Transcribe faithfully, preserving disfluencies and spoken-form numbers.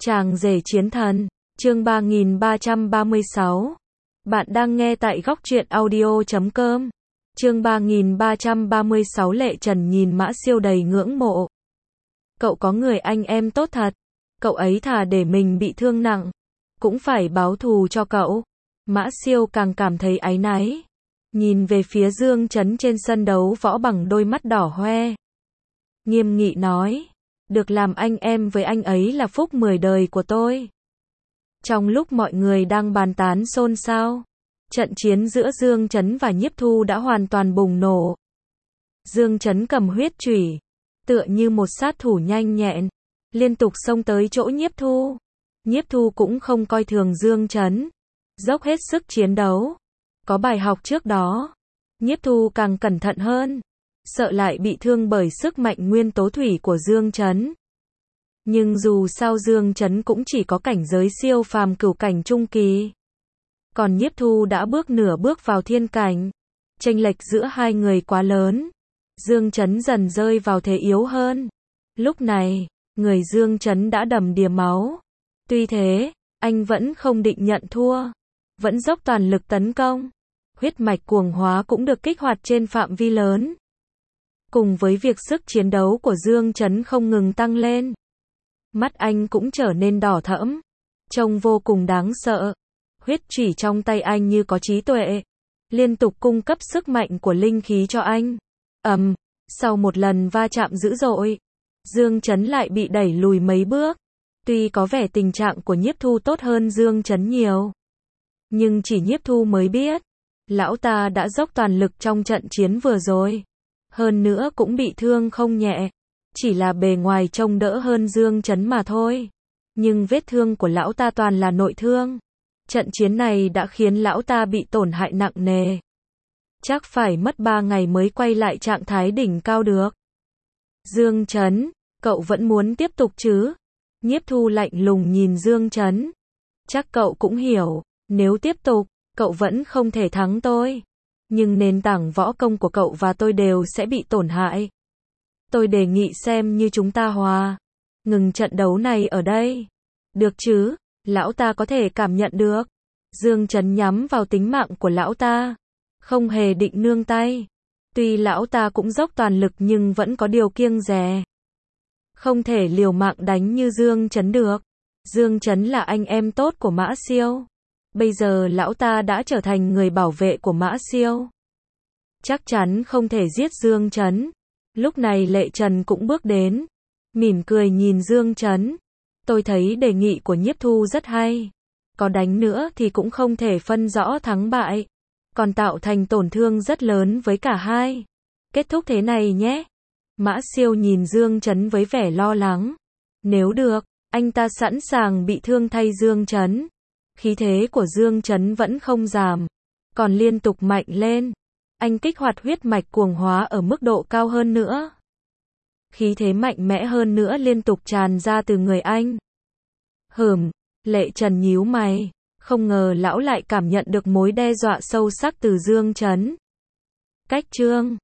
Chàng rể chiến thần, chương ba nghìn ba trăm ba mươi sáu. Bạn đang nghe tại góc truyện audio chấm com. Chương ba nghìn ba trăm ba mươi sáu. Lệ Trần nhìn Mã Siêu đầy ngưỡng mộ. Cậu có người anh em tốt thật. Cậu ấy thà để mình bị thương nặng, cũng phải báo thù cho cậu. Mã Siêu càng cảm thấy áy náy. Nhìn về phía Dương Chấn trên sân đấu võ bằng đôi mắt đỏ hoe. Nghiêm nghị nói. Được làm anh em với anh ấy là phúc mười đời của tôi. Trong lúc mọi người đang bàn tán xôn xao, trận chiến giữa Dương Chấn và Nhiếp Thu đã hoàn toàn bùng nổ. Dương Chấn cầm huyết chủy, tựa như một sát thủ nhanh nhẹn, liên tục xông tới chỗ Nhiếp Thu. Nhiếp Thu cũng không coi thường Dương Chấn, dốc hết sức chiến đấu. Có bài học trước đó, Nhiếp Thu càng cẩn thận hơn, sợ lại bị thương bởi sức mạnh nguyên tố thủy của Dương Chấn. Nhưng dù sao Dương Chấn cũng chỉ có cảnh giới siêu phàm cửu cảnh trung kỳ. Còn Nhiếp Thu đã bước nửa bước vào thiên cảnh. Chênh lệch giữa hai người quá lớn. Dương Chấn dần rơi vào thế yếu hơn. Lúc này, người Dương Chấn đã đầm đìa máu. Tuy thế, anh vẫn không định nhận thua. Vẫn dốc toàn lực tấn công. Huyết mạch cuồng hóa cũng được kích hoạt trên phạm vi lớn. Cùng với việc sức chiến đấu của Dương Chấn không ngừng tăng lên, mắt anh cũng trở nên đỏ thẫm, trông vô cùng đáng sợ. Huyết chủy trong tay anh như có trí tuệ, liên tục cung cấp sức mạnh của linh khí cho anh. Ầm, um, sau một lần va chạm dữ dội, Dương Chấn lại bị đẩy lùi mấy bước. Tuy có vẻ tình trạng của Nhiếp Thu tốt hơn Dương Chấn nhiều, nhưng chỉ Nhiếp Thu mới biết, lão ta đã dốc toàn lực trong trận chiến vừa rồi. Hơn nữa cũng bị thương không nhẹ. Chỉ là bề ngoài trông đỡ hơn Dương Chấn mà thôi. Nhưng vết thương của lão ta toàn là nội thương. Trận chiến này đã khiến lão ta bị tổn hại nặng nề. Chắc phải mất ba ngày mới quay lại trạng thái đỉnh cao được. Dương Chấn, cậu vẫn muốn tiếp tục chứ? Nhiếp Thu lạnh lùng nhìn Dương Chấn. Chắc cậu cũng hiểu, nếu tiếp tục, cậu vẫn không thể thắng tôi. Nhưng nền tảng võ công của cậu và tôi đều sẽ bị tổn hại. Tôi đề nghị xem như chúng ta hòa. Ngừng trận đấu này ở đây. Được chứ? Lão ta có thể cảm nhận được. Dương Chấn nhắm vào tính mạng của lão ta. Không hề định nương tay. Tuy lão ta cũng dốc toàn lực nhưng vẫn có điều kiêng dè. Không thể liều mạng đánh như Dương Chấn được. Dương Chấn là anh em tốt của Mã Siêu. Bây giờ lão ta đã trở thành người bảo vệ của Mã Siêu. Chắc chắn không thể giết Dương Chấn. Lúc này Lệ Trần cũng bước đến, mỉm cười nhìn Dương Chấn. Tôi thấy đề nghị của Nhiếp Thu rất hay. Có đánh nữa thì cũng không thể phân rõ thắng bại, còn tạo thành tổn thương rất lớn với cả hai. Kết thúc thế này nhé. Mã Siêu nhìn Dương Chấn với vẻ lo lắng. Nếu được, anh ta sẵn sàng bị thương thay Dương Chấn. Khí thế của Dương Chấn vẫn không giảm, còn liên tục mạnh lên. Anh kích hoạt huyết mạch cuồng hóa ở mức độ cao hơn nữa. Khí thế mạnh mẽ hơn nữa liên tục tràn ra từ người anh. Hừm, Lệ Trần nhíu mày, không ngờ lão lại cảm nhận được mối đe dọa sâu sắc từ Dương Chấn. Cách chương